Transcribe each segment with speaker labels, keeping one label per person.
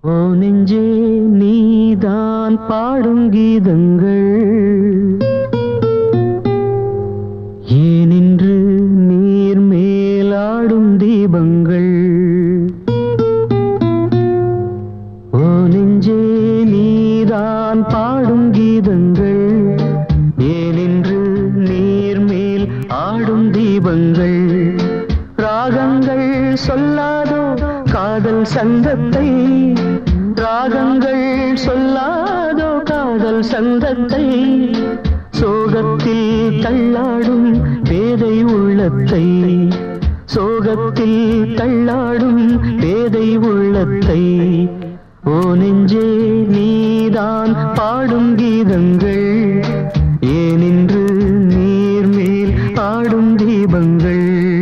Speaker 1: ஓ நெஞ்சே நீதான் பாடும் கீதங்கள் ஏனின்று நீர் மேலாடும் தீபங்கள் ஓ நெஞ்சே நீதான் பாடும் கீதங்கள் ஏனின்று நீர் மேல் ஆடும் தீபங்கள் ராகங்கள் சொல்லாதோ காதல் சந்தத்தை ராகங்கள் சொல்லாதோ காதல் சந்தத்தை சோகத்தில் தள்ளாடும் பேதை உள்ளத்தை சோகத்தில் தள்ளாடும் பேதை உள்ளத்தை ஓ நெஞ்சே நீதான் பாடும் கீதங்கள் ஏனின்று நீர் மேல் ஆடும் தீபங்கள்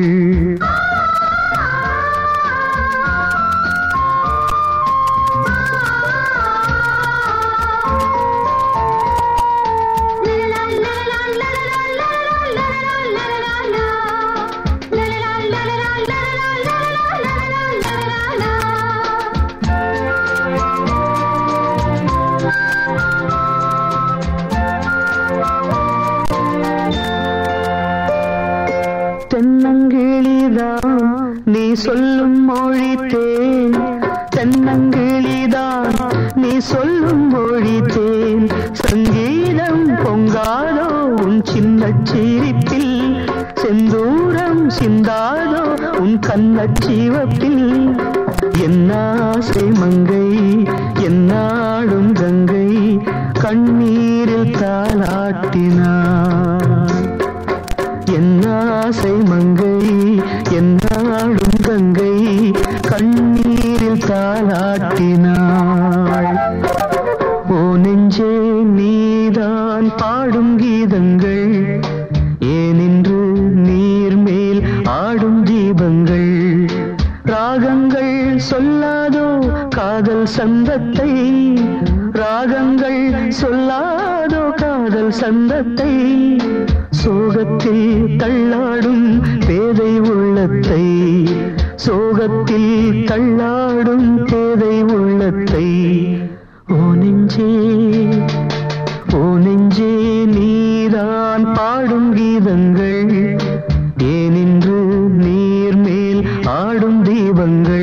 Speaker 1: தென்னங்கிளிதான் நீ சொல்லும் மொழி தேன் தென்னங்கிளிதான் நீ சொல்லும் மொழி தேன் சங்கீதம் பொங்காதோ உன் சின்ன சிரிப்பில் செந்தூரம் சிந்தாதோ உன் கண்ணச் சிவப்பில் என்னாசை மங்கை என்னாடும் கங்கை கண்ணீரில் தாலாட்டினார் என்னாசை மங்கை என்னாடும் கங்கை கண்ணீரில் தாலாட்டினாள் ஓ நெஞ்சே நீதான் பாடும் கீதங்கள் ஏனின்று நீர் மேல் ஆடும் தீபங்கள் ராகங்கள் சொல்லாதோ காதல் சந்தத்தை ராகங்கள் சொல்லாதோ காதல் சந்தத்தை சோகத்தில் தள்ளாடும் பேதை உள்ளத்தை சோகத்தில் தள்ளாடும் பேதை உள்ளத்தை ஓ நெஞ்சே நீதான் பாடும் கீதங்கள் ஏனின்று நீர் மேல் ஆடும் தீபங்கள்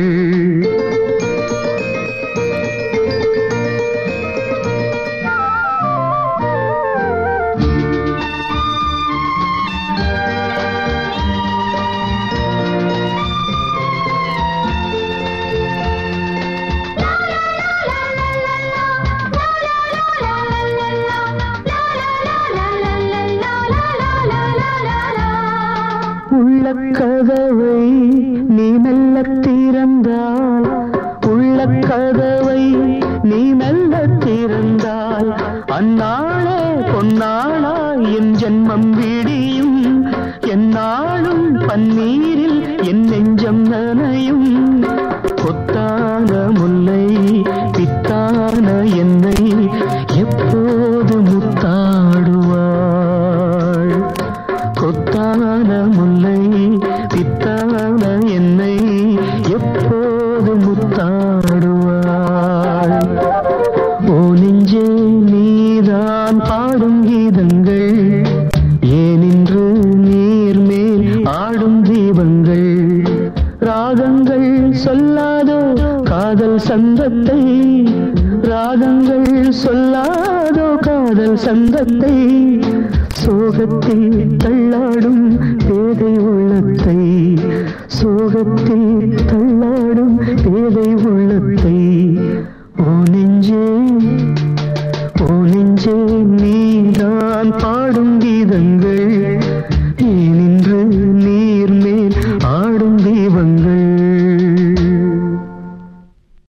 Speaker 1: உள்ளக்கதவை நீ மெல்ல திறந்தால் உள்ளக்கதவை நீ மெல்ல திறந்தால் அந்நாளே பொன்னாளா என் ஜென்மம் விடியும் எந்நாளும் பன்னீரில் என் நெஞ்சம் நனையும் கொத்தான முல்லை பித்தான என்னை எப்போது முத்தாடுவாள் கொத்தான முல்லை பித்தான என்னை எப்போது முத்தாடுவாள் ஓ நெஞ்சே நீதான் பாடும் கீதங்கள் ஏனின்று நீர் மேல் ஆடும் தீபங்கள் ராகங்கள் சொல்லாதோ காதல் சந்தத்தை ராகங்கள் சொல்லாதோ காதல் சந்தத்தை சோகத்தில் தள்ளாடும் பேதை உள்ளத்தை சோகத்தில் தள்ளாடும் பேதை உள்ளத்தை ஓ நெஞ்சே நீதான் பாடும் கீதங்கள்